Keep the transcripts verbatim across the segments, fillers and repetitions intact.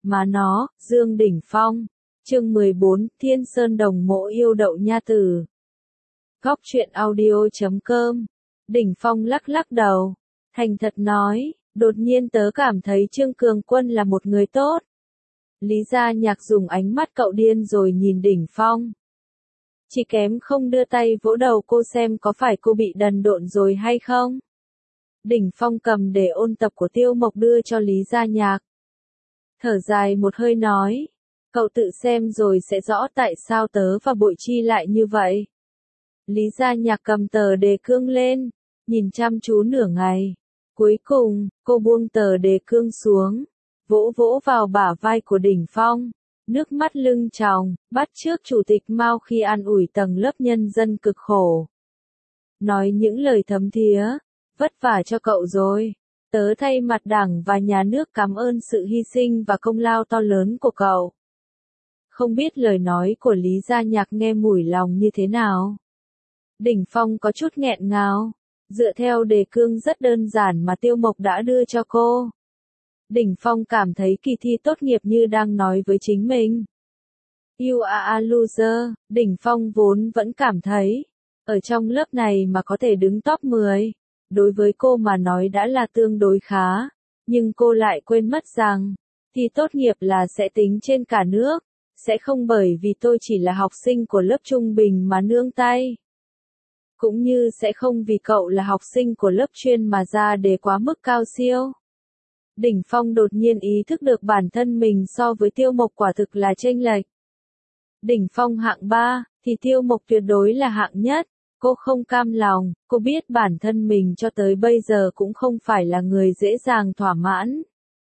Má nó, Dương Đỉnh Phong. Chương mười bốn, Thiên Sơn Đồng Mộ yêu đậu nha tử. Góc truyện audio chấm com. Đỉnh Phong lắc lắc đầu, thành thật nói, đột nhiên tớ cảm thấy Trương Cường Quân là một người tốt. Lý Gia Nhạc dùng ánh mắt cậu điên rồi nhìn Đỉnh Phong. Chỉ kém không đưa tay vỗ đầu cô xem có phải cô bị đần độn rồi hay không. Đỉnh Phong cầm để ôn tập của Tiêu Mộc đưa cho Lý Gia Nhạc. Thở dài một hơi nói, cậu tự xem rồi sẽ rõ tại sao tớ và Bội Chi lại như vậy. Lý Gia Nhạc cầm tờ đề cương lên, nhìn chăm chú nửa ngày. Cuối cùng, cô buông tờ đề cương xuống, vỗ vỗ vào bả vai của Đỉnh Phong, nước mắt lưng tròng, bắt chước Chủ tịch Mao khi an ủi tầng lớp nhân dân cực khổ. Nói những lời thấm thía, vất vả cho cậu rồi. Tớ thay mặt Đảng và Nhà nước cảm ơn sự hy sinh và công lao to lớn của cậu. Không biết lời nói của Lý Gia Nhạc nghe mủi lòng như thế nào. Đỉnh Phong có chút nghẹn ngào, dựa theo đề cương rất đơn giản mà Tiêu Mộc đã đưa cho cô. Đỉnh Phong cảm thấy kỳ thi tốt nghiệp như đang nói với chính mình. You are a loser, Đỉnh Phong vốn vẫn cảm thấy, ở trong lớp này mà có thể đứng top mười. Đối với cô mà nói đã là tương đối khá, nhưng cô lại quên mất rằng, thi tốt nghiệp là sẽ tính trên cả nước, sẽ không bởi vì tôi chỉ là học sinh của lớp trung bình mà nương tay. Cũng như sẽ không vì cậu là học sinh của lớp chuyên mà ra đề quá mức cao siêu. Đỉnh Phong đột nhiên ý thức được bản thân mình so với Tiêu Mộc quả thực là chênh lệch. Đỉnh Phong hạng ba, thì Tiêu Mộc tuyệt đối là hạng nhất. Cô không cam lòng, cô biết bản thân mình cho tới bây giờ cũng không phải là người dễ dàng thỏa mãn.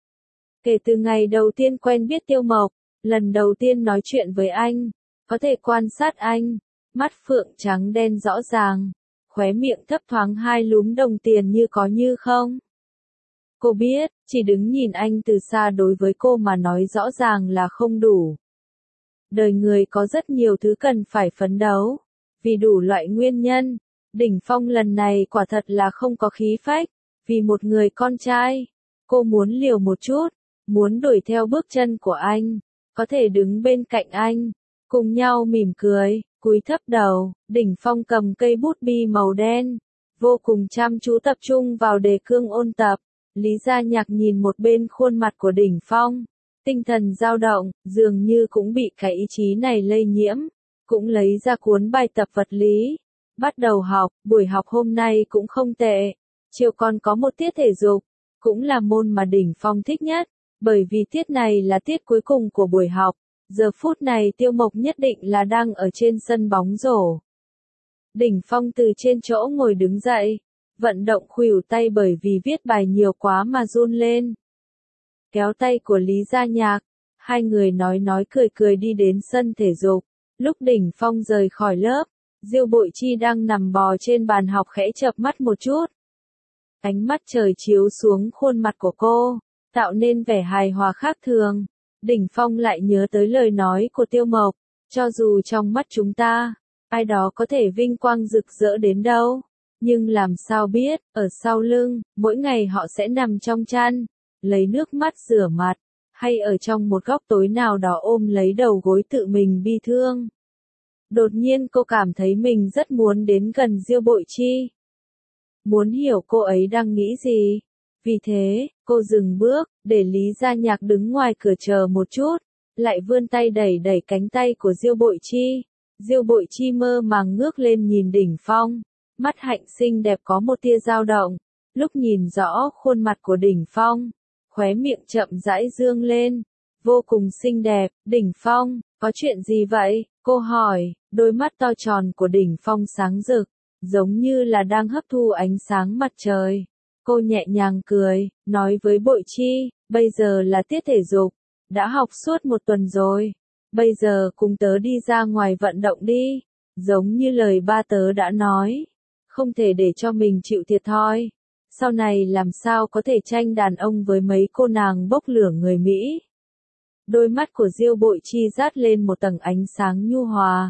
Kể từ ngày đầu tiên quen biết Tiêu Mộc, lần đầu tiên nói chuyện với anh, có thể quan sát anh, mắt phượng trắng đen rõ ràng, khóe miệng thấp thoáng hai lúm đồng tiền như có như không. Cô biết, chỉ đứng nhìn anh từ xa đối với cô mà nói rõ ràng là không đủ. Đời người có rất nhiều thứ cần phải phấn đấu. Vì đủ loại nguyên nhân, Đỉnh Phong lần này quả thật là không có khí phách, vì một người con trai, cô muốn liều một chút, muốn đuổi theo bước chân của anh, có thể đứng bên cạnh anh, cùng nhau mỉm cười, cúi thấp đầu. Đỉnh Phong cầm cây bút bi màu đen, vô cùng chăm chú tập trung vào đề cương ôn tập. Lý Gia Nhạc nhìn một bên khuôn mặt của Đỉnh Phong, tinh thần dao động, dường như cũng bị cái ý chí này lây nhiễm. Cũng lấy ra cuốn bài tập vật lý, bắt đầu học. Buổi học hôm nay cũng không tệ, chiều còn có một tiết thể dục, cũng là môn mà Đỉnh Phong thích nhất, bởi vì tiết này là tiết cuối cùng của buổi học, giờ phút này Tiêu Mộc nhất định là đang ở trên sân bóng rổ. Đỉnh Phong từ trên chỗ ngồi đứng dậy, vận động khuỷu tay bởi vì viết bài nhiều quá mà run lên. Kéo tay của Lý Gia Nhạc, hai người nói nói cười cười đi đến sân thể dục. Lúc Đỉnh Phong rời khỏi lớp, Diêu Bội Chi đang nằm bò trên bàn học khẽ chợp mắt một chút. Ánh mắt trời chiếu xuống khuôn mặt của cô, tạo nên vẻ hài hòa khác thường. Đỉnh Phong lại nhớ tới lời nói của Tiêu Mộc, cho dù trong mắt chúng ta, ai đó có thể vinh quang rực rỡ đến đâu, nhưng làm sao biết, ở sau lưng, mỗi ngày họ sẽ nằm trong chăn, lấy nước mắt rửa mặt. Hay ở trong một góc tối nào đó ôm lấy đầu gối tự mình bi thương. Đột nhiên cô cảm thấy mình rất muốn đến gần Diêu Bội Chi. Muốn hiểu cô ấy đang nghĩ gì. Vì thế, cô dừng bước, để Lý Gia Nhạc đứng ngoài cửa chờ một chút, lại vươn tay đẩy đẩy cánh tay của Diêu Bội Chi. Diêu Bội Chi mơ màng ngước lên nhìn Đỉnh Phong, mắt hạnh xinh đẹp có một tia dao động. Lúc nhìn rõ khuôn mặt của Đỉnh Phong, khóe miệng chậm rãi dương lên, vô cùng xinh đẹp. Đỉnh Phong, có chuyện gì vậy? Cô hỏi, đôi mắt to tròn của Đỉnh Phong sáng rực, giống như là đang hấp thu ánh sáng mặt trời. Cô nhẹ nhàng cười, nói với Bội Chi, bây giờ là tiết thể dục, đã học suốt một tuần rồi, bây giờ cùng tớ đi ra ngoài vận động đi, giống như lời ba tớ đã nói, không thể để cho mình chịu thiệt thòi. Sau này làm sao có thể tranh đàn ông với mấy cô nàng bốc lửa người Mỹ. Đôi mắt của Diêu Bội Chi dát lên một tầng ánh sáng nhu hòa.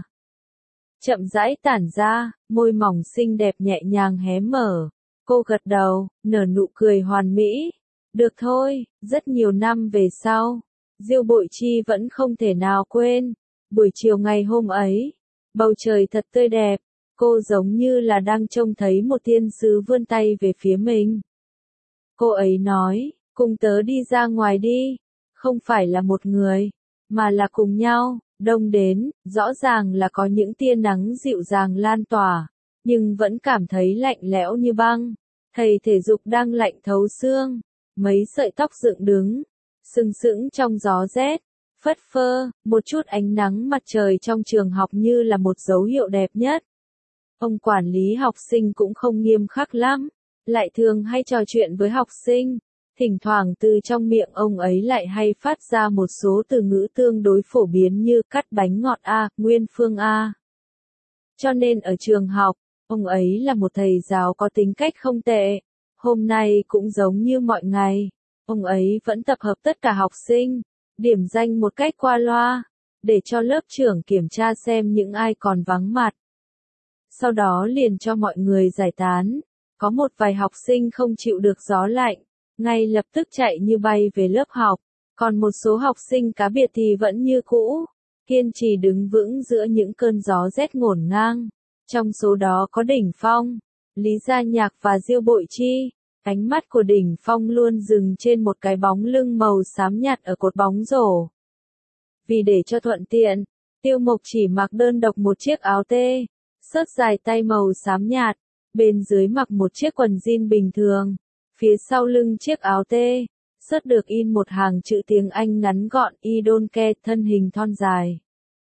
Chậm rãi tản ra, môi mỏng xinh đẹp nhẹ nhàng hé mở. Cô gật đầu, nở nụ cười hoàn mỹ. Được thôi, rất nhiều năm về sau, Diêu Bội Chi vẫn không thể nào quên. Buổi chiều ngày hôm ấy, bầu trời thật tươi đẹp, cô giống như là đang trông thấy một thiên sứ vươn tay về phía mình. Cô ấy nói, cùng tớ đi ra ngoài đi, không phải là một người, mà là cùng nhau. Đông đến, rõ ràng là có những tia nắng dịu dàng lan tỏa, nhưng vẫn cảm thấy lạnh lẽo như băng. Thầy thể dục đang lạnh thấu xương, mấy sợi tóc dựng đứng, sừng sững trong gió rét, phất phơ, một chút ánh nắng mặt trời trong trường học như là một dấu hiệu đẹp nhất. Ông quản lý học sinh cũng không nghiêm khắc lắm, lại thường hay trò chuyện với học sinh. Thỉnh thoảng từ trong miệng ông ấy lại hay phát ra một số từ ngữ tương đối phổ biến như cắt bánh ngọt A, nguyên phương A. Cho nên ở trường học, ông ấy là một thầy giáo có tính cách không tệ. Hôm nay cũng giống như mọi ngày, ông ấy vẫn tập hợp tất cả học sinh, điểm danh một cách qua loa, để cho lớp trưởng kiểm tra xem những ai còn vắng mặt. Sau đó liền cho mọi người giải tán. Có một vài học sinh không chịu được gió lạnh, ngay lập tức chạy như bay về lớp học, còn một số học sinh cá biệt thì vẫn như cũ, kiên trì đứng vững giữa những cơn gió rét ngổn ngang. Trong số đó có Đỉnh Phong, Lý Gia Nhạc và Diêu Bội Chi. Ánh mắt của Đỉnh Phong luôn dừng trên một cái bóng lưng màu xám nhạt ở cột bóng rổ. Vì để cho thuận tiện, Tiêu Mộc chỉ mặc đơn độc một chiếc áo tê, xớt dài tay màu xám nhạt, bên dưới mặc một chiếc quần jean bình thường. Phía sau lưng chiếc áo tê, xớt được in một hàng chữ tiếng Anh ngắn gọn Idolke, thân hình thon dài.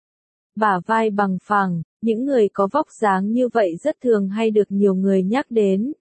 Bả vai bằng phẳng, những người có vóc dáng như vậy rất thường hay được nhiều người nhắc đến.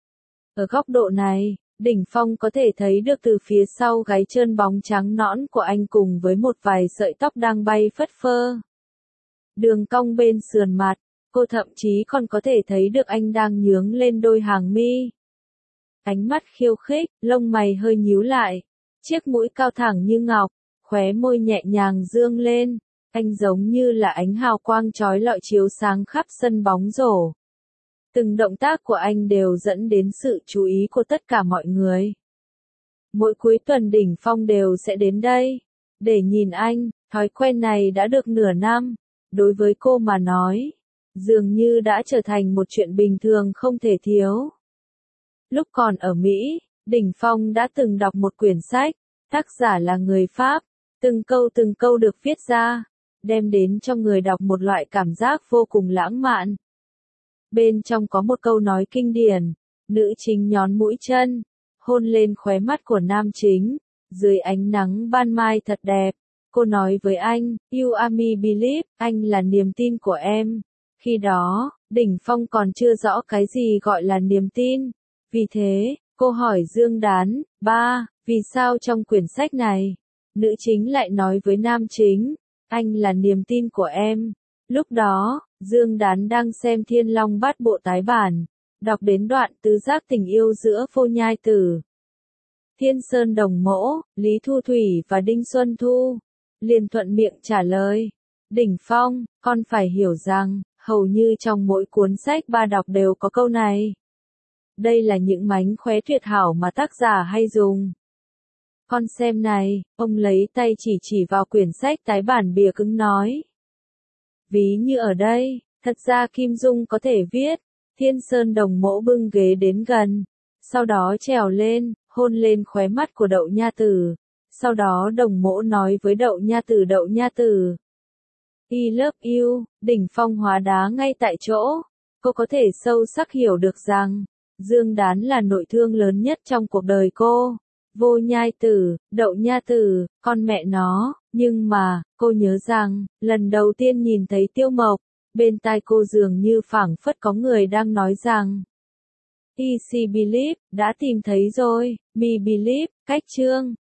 Ở góc độ này, Đỉnh Phong có thể thấy được từ phía sau gáy trơn bóng trắng nõn của anh cùng với một vài sợi tóc đang bay phất phơ. Đường cong bên sườn mặt, cô thậm chí còn có thể thấy được anh đang nhướng lên đôi hàng mi. Ánh mắt khiêu khích, lông mày hơi nhíu lại, chiếc mũi cao thẳng như ngọc, khóe môi nhẹ nhàng dương lên, anh giống như là ánh hào quang chói lọi chiếu sáng khắp sân bóng rổ. Từng động tác của anh đều dẫn đến sự chú ý của tất cả mọi người. Mỗi cuối tuần Đỉnh Phong đều sẽ đến đây, để nhìn anh, thói quen này đã được nửa năm, đối với cô mà nói, dường như đã trở thành một chuyện bình thường không thể thiếu. Lúc còn ở Mỹ, Đỉnh Phong đã từng đọc một quyển sách, tác giả là người Pháp, từng câu từng câu được viết ra, đem đến cho người đọc một loại cảm giác vô cùng lãng mạn. Bên trong có một câu nói kinh điển, nữ chính nhón mũi chân, hôn lên khóe mắt của nam chính, dưới ánh nắng ban mai thật đẹp. Cô nói với anh, You are my belief, anh là niềm tin của em. Khi đó, Đỉnh Phong còn chưa rõ cái gì gọi là niềm tin. Vì thế, cô hỏi Dương Đán, ba, vì sao trong quyển sách này, nữ chính lại nói với nam chính, anh là niềm tin của em. Lúc đó, Dương Đán đang xem Thiên Long Bát Bộ tái bản, đọc đến đoạn tứ giác tình yêu giữa Phô Nhai Tử, Thiên Sơn Đồng Mỗ, Lý Thu Thủy và Đinh Xuân Thu. Liền thuận miệng trả lời, Đỉnh Phong, con phải hiểu rằng, hầu như trong mỗi cuốn sách ba đọc đều có câu này. Đây là những mánh khóe tuyệt hảo mà tác giả hay dùng. Con xem này, ông lấy tay chỉ chỉ vào quyển sách tái bản bìa cứng nói. Ví như ở đây, thật ra Kim Dung có thể viết, Thiên Sơn Đồng Mỗ bưng ghế đến gần, sau đó trèo lên, hôn lên khóe mắt của Đậu Nha Tử. Sau đó Đồng Mỗ nói với Đậu Nha Tử Đậu Nha Tử, I love you, Đỉnh Phong hóa đá ngay tại chỗ. Cô có thể sâu sắc hiểu được rằng, Dương Đán là nội thương lớn nhất trong cuộc đời cô. Vô Nhai Tử, Đậu Nha Tử, con mẹ nó, nhưng mà, cô nhớ rằng, lần đầu tiên nhìn thấy Tiêu Mộc, bên tai cô dường như phảng phất có người đang nói rằng, E C Believe, đã tìm thấy rồi, Me Believe, cách chương.